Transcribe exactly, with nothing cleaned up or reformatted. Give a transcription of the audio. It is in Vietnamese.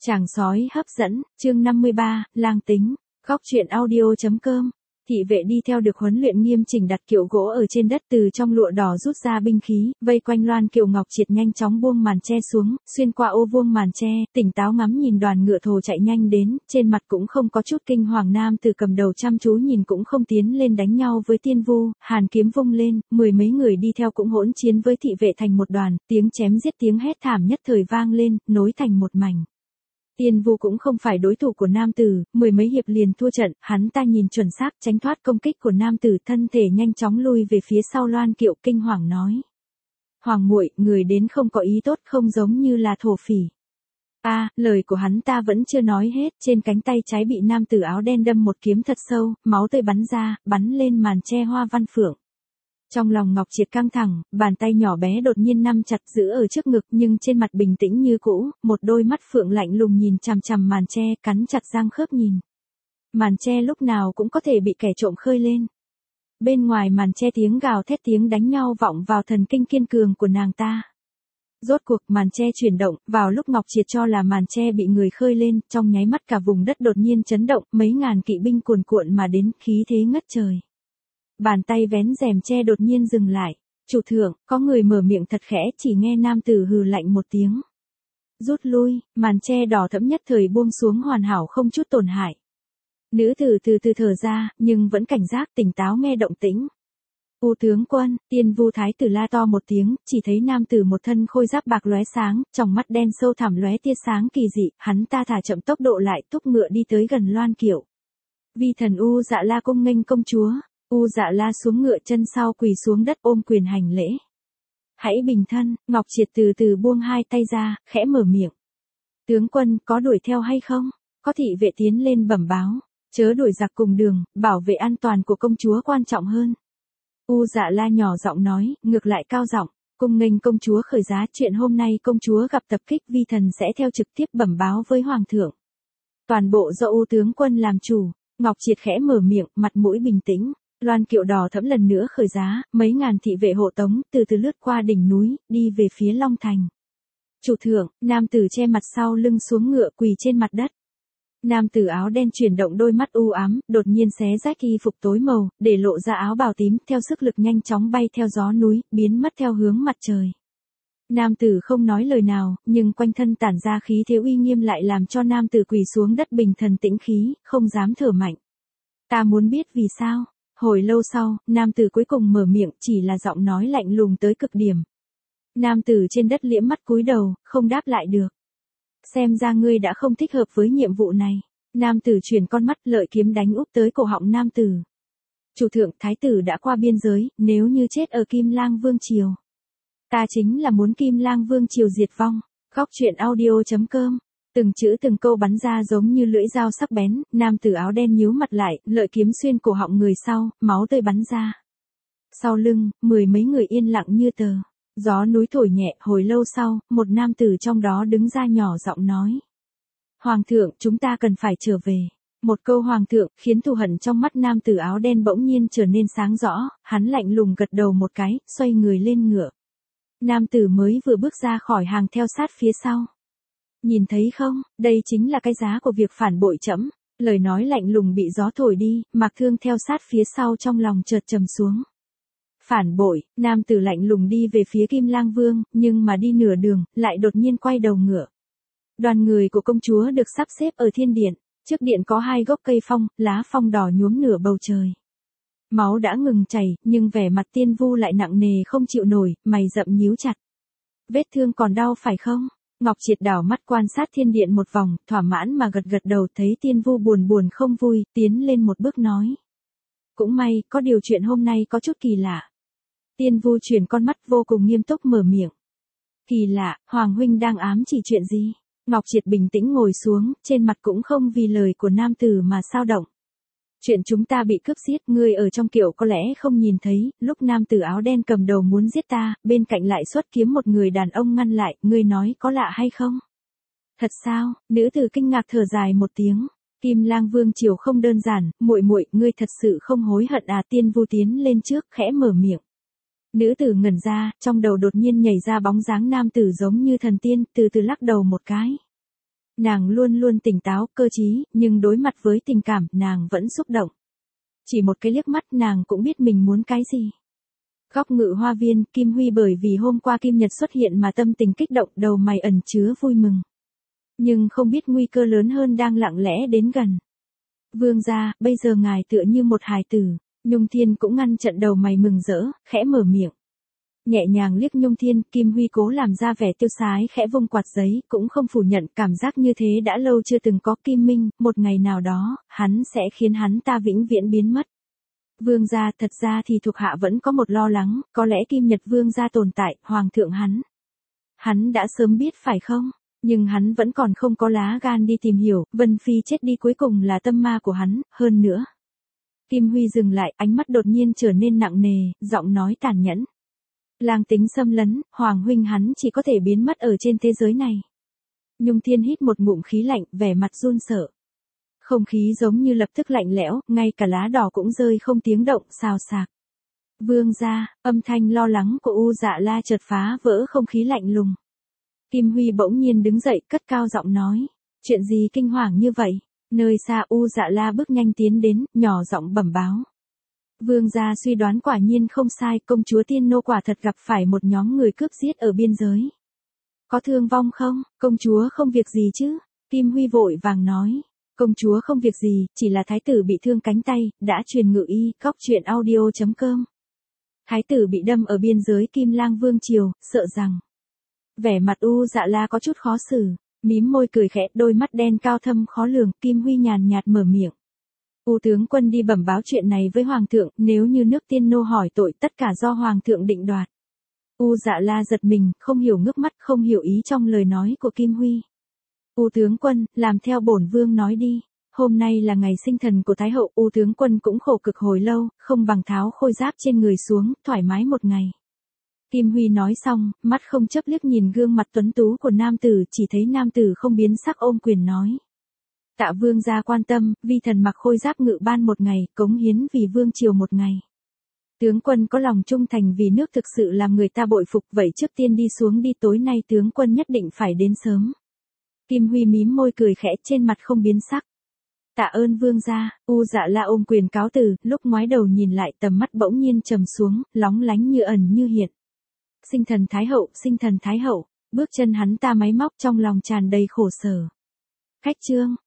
Chàng sói hấp dẫn, chương năm mươi ba, lang tính, góc truyện audio.com. Thị vệ đi theo được huấn luyện nghiêm chỉnh đặt kiệu gỗ ở trên đất, từ trong lụa đỏ rút ra binh khí, vây quanh loan kiệu. Ngọc Triệt nhanh chóng buông màn che xuống, xuyên qua ô vuông màn che, tỉnh táo ngắm nhìn đoàn ngựa thồ chạy nhanh đến, trên mặt cũng không có chút kinh hoàng. Nam tử cầm đầu chăm chú nhìn cũng không tiến lên đánh nhau với Tiên Vu, hàn kiếm vung lên, mười mấy người đi theo cũng hỗn chiến với thị vệ thành một đoàn, tiếng chém giết tiếng hét thảm nhất thời vang lên, nối thành một mảnh. Tiên Vu cũng không phải đối thủ của nam tử, mười mấy hiệp liền thua trận, hắn ta nhìn chuẩn xác tránh thoát công kích của nam tử, thân thể nhanh chóng lui về phía sau loan kiệu, kinh hoàng nói: "Hoàng muội, người đến không có ý tốt, không giống như là thổ phỉ." A, à, lời của hắn ta vẫn chưa nói hết, trên cánh tay trái bị nam tử áo đen đâm một kiếm thật sâu, máu tươi bắn ra, bắn lên màn che hoa văn phượng. Trong lòng Ngọc Triệt căng thẳng, bàn tay nhỏ bé đột nhiên nắm chặt giữ ở trước ngực, nhưng trên mặt bình tĩnh như cũ, một đôi mắt phượng lạnh lùng nhìn chằm chằm màn che, cắn chặt răng khớp nhìn. Màn che lúc nào cũng có thể bị kẻ trộm khơi lên. Bên ngoài màn che tiếng gào thét tiếng đánh nhau vọng vào thần kinh kiên cường của nàng ta. Rốt cuộc màn che chuyển động, vào lúc Ngọc Triệt cho là màn che bị người khơi lên, trong nháy mắt cả vùng đất đột nhiên chấn động, mấy ngàn kỵ binh cuồn cuộn mà đến, khí thế ngất trời. Bàn tay vén rèm che đột nhiên dừng lại. "Chủ thượng", có người mở miệng thật khẽ, chỉ nghe nam tử hừ lạnh một tiếng. Rút lui, màn che đỏ thẫm nhất thời buông xuống hoàn hảo không chút tổn hại. Nữ tử từ từ thở ra, nhưng vẫn cảnh giác tỉnh táo nghe động tĩnh. "U tướng quân", Tiên Vu thái tử la to một tiếng, chỉ thấy nam tử một thân khôi giáp bạc lóe sáng, trong mắt đen sâu thẳm lóe tia sáng kỳ dị, hắn ta thả chậm tốc độ lại, thúc ngựa đi tới gần loan kiệu. "Vi thần U Dạ La cung nghênh công chúa." U Dạ La xuống ngựa, chân sau quỳ xuống đất ôm quyền hành lễ. "Hãy bình thân." Ngọc Triệt từ từ buông hai tay ra, khẽ mở miệng. "Tướng quân, có đuổi theo hay không?" Có thị vệ tiến lên bẩm báo. "Chớ đuổi giặc cùng đường, bảo vệ an toàn của công chúa quan trọng hơn." U Dạ La nhỏ giọng nói, ngược lại cao giọng: "Cung nghênh công chúa khởi giá, chuyện hôm nay công chúa gặp tập kích, vi thần sẽ theo trực tiếp bẩm báo với hoàng thượng. Toàn bộ do U tướng quân làm chủ." Ngọc Triệt khẽ mở miệng, mặt mũi bình tĩnh. Loan kiệu đỏ thẫm lần nữa khởi giá, mấy ngàn thị vệ hộ tống, từ từ lướt qua đỉnh núi, đi về phía Long Thành. "Chủ thượng", nam tử che mặt sau lưng xuống ngựa quỳ trên mặt đất. Nam tử áo đen chuyển động đôi mắt u ám, đột nhiên xé rách y phục tối màu, để lộ ra áo bào tím, theo sức lực nhanh chóng bay theo gió núi, biến mất theo hướng mặt trời. Nam tử không nói lời nào, nhưng quanh thân tản ra khí thế uy nghiêm lại làm cho nam tử quỳ xuống đất bình thần tĩnh khí, không dám thở mạnh. "Ta muốn biết vì sao." Hồi lâu sau, nam tử cuối cùng mở miệng, chỉ là giọng nói lạnh lùng tới cực điểm. Nam tử trên đất liễm mắt cúi đầu, không đáp lại được. "Xem ra ngươi đã không thích hợp với nhiệm vụ này." Nam tử chuyển con mắt, lợi kiếm đánh úp tới cổ họng nam tử. "Chủ thượng, thái tử đã qua biên giới, nếu như chết ở Kim Lang Vương triều. Ta chính là muốn Kim Lang Vương triều diệt vong." Góc truyện audio.com. Từng chữ từng câu bắn ra giống như lưỡi dao sắc bén, nam tử áo đen nhíu mặt lại, lợi kiếm xuyên cổ họng người sau, máu tươi bắn ra. Sau lưng, mười mấy người yên lặng như tờ. Gió núi thổi nhẹ, hồi lâu sau, một nam tử trong đó đứng ra nhỏ giọng nói: "Hoàng thượng, chúng ta cần phải trở về." Một câu hoàng thượng, khiến thù hận trong mắt nam tử áo đen bỗng nhiên trở nên sáng rõ, hắn lạnh lùng gật đầu một cái, xoay người lên ngựa. Nam tử mới vừa bước ra khỏi hàng theo sát phía sau. "Nhìn thấy không, đây chính là cái giá của việc phản bội trẫm." Lời nói lạnh lùng bị gió thổi đi, Mạc Thương theo sát phía sau trong lòng chợt trầm xuống. Phản bội, nam tử lạnh lùng đi về phía Kim Lang Vương, nhưng mà đi nửa đường, lại đột nhiên quay đầu ngựa. Đoàn người của công chúa được sắp xếp ở thiên điện, trước điện có hai gốc cây phong, lá phong đỏ nhuốm nửa bầu trời. Máu đã ngừng chảy, nhưng vẻ mặt Tiên Vu lại nặng nề không chịu nổi, mày rậm nhíu chặt. "Vết thương còn đau phải không?" Ngọc Triệt đảo mắt quan sát thiên điện một vòng, thỏa mãn mà gật gật đầu, thấy Tiên Vu buồn buồn không vui, tiến lên một bước nói: "Cũng may, có điều chuyện hôm nay có chút kỳ lạ." Tiên Vu chuyển con mắt vô cùng nghiêm túc mở miệng. "Kỳ lạ, Hoàng huynh đang ám chỉ chuyện gì?" Ngọc Triệt bình tĩnh ngồi xuống, trên mặt cũng không vì lời của nam tử mà sao động. "Chuyện chúng ta bị cướp giết, ngươi ở trong kiệu có lẽ không nhìn thấy, lúc nam tử áo đen cầm đầu muốn giết ta, bên cạnh lại xuất kiếm một người đàn ông ngăn lại, ngươi nói có lạ hay không?" "Thật sao?" Nữ tử kinh ngạc thở dài một tiếng. "Kim Lang Vương triều không đơn giản, muội muội, ngươi thật sự không hối hận à?" Tiên Vu tiến lên trước, khẽ mở miệng. Nữ tử ngẩn ra, trong đầu đột nhiên nhảy ra bóng dáng nam tử giống như thần tiên, từ từ lắc đầu một cái. Nàng luôn luôn tỉnh táo, cơ trí, nhưng đối mặt với tình cảm, nàng vẫn xúc động. Chỉ một cái liếc mắt nàng cũng biết mình muốn cái gì. Góc Ngự Hoa Viên, Kim Huy bởi vì hôm qua Kim Nhật xuất hiện mà tâm tình kích động, đầu mày ẩn chứa vui mừng. Nhưng không biết nguy cơ lớn hơn đang lặng lẽ đến gần. Vương gia, bây giờ ngài tựa như một hài tử. Nhung Thiên cũng ngăn chặn đầu mày mừng rỡ, khẽ mở miệng. Nhẹ nhàng liếc Nhung Thiên, Kim Huy cố làm ra vẻ tiêu sái, khẽ vung quạt giấy, cũng không phủ nhận cảm giác như thế đã lâu chưa từng có. Kim Minh, một ngày nào đó, hắn sẽ khiến hắn ta vĩnh viễn biến mất. Vương gia, thật ra thì thuộc hạ vẫn có một lo lắng, có lẽ Kim Nhật vương gia tồn tại, hoàng thượng hắn. Hắn đã sớm biết phải không? Nhưng hắn vẫn còn không có lá gan đi tìm hiểu, Vân Phi chết đi cuối cùng là tâm ma của hắn, hơn nữa. Kim Huy dừng lại, ánh mắt đột nhiên trở nên nặng nề, giọng nói tàn nhẫn. Lang Tính xâm lấn, Hoàng huynh hắn chỉ có thể biến mất ở trên thế giới này. Nhung Thiên hít một ngụm khí lạnh, vẻ mặt run sợ. Không khí giống như lập tức lạnh lẽo, ngay cả lá đỏ cũng rơi không tiếng động, xào xạc. Vương gia, âm thanh lo lắng của U Dạ La chợt phá vỡ không khí lạnh lùng. Kim Huy bỗng nhiên đứng dậy, cất cao giọng nói. Chuyện gì kinh hoàng như vậy? Nơi xa U Dạ La bước nhanh tiến đến, nhỏ giọng bẩm báo. Vương gia suy đoán quả nhiên không sai, công chúa Tiên Nô quả thật gặp phải một nhóm người cướp giết ở biên giới. Có thương vong không? Công chúa không việc gì chứ? Kim Huy vội vàng nói. Công chúa không việc gì, chỉ là thái tử bị thương cánh tay, đã truyền ngự y, cóc truyện audio chấm com. Thái tử bị đâm ở biên giới Kim Lang Vương triều, sợ rằng. Vẻ mặt U Dạ La có chút khó xử, mím môi cười khẽ, đôi mắt đen cao thâm khó lường. Kim Huy nhàn nhạt mở miệng. U tướng quân đi bẩm báo chuyện này với hoàng thượng, nếu như nước Tiên Nô hỏi tội, tất cả do hoàng thượng định đoạt. U Dạ La giật mình, không hiểu ngước mắt, không hiểu ý trong lời nói của Kim Huy. U tướng quân, làm theo bổn vương nói đi. Hôm nay là ngày sinh thần của Thái hậu, U tướng quân cũng khổ cực hồi lâu, không bằng tháo khôi giáp trên người xuống, thoải mái một ngày. Kim Huy nói xong, mắt không chớp liếc nhìn gương mặt tuấn tú của nam tử, chỉ thấy nam tử không biến sắc ôm quyền nói. Tạ vương gia quan tâm, vi thần mặc khôi giáp ngự ban một ngày, cống hiến vì vương triều một ngày. Tướng quân có lòng trung thành vì nước thực sự làm người ta bội phục, vậy trước tiên đi xuống đi, tối nay tướng quân nhất định phải đến sớm. Kim Huy mím môi cười khẽ, trên mặt không biến sắc. Tạ ơn vương gia. U Dạ La ôm quyền cáo từ, lúc ngoái đầu nhìn lại tầm mắt bỗng nhiên trầm xuống, lóng lánh như ẩn như hiện. Sinh thần Thái hậu, sinh thần Thái hậu, bước chân hắn ta máy móc trong lòng tràn đầy khổ sở. Khách trương,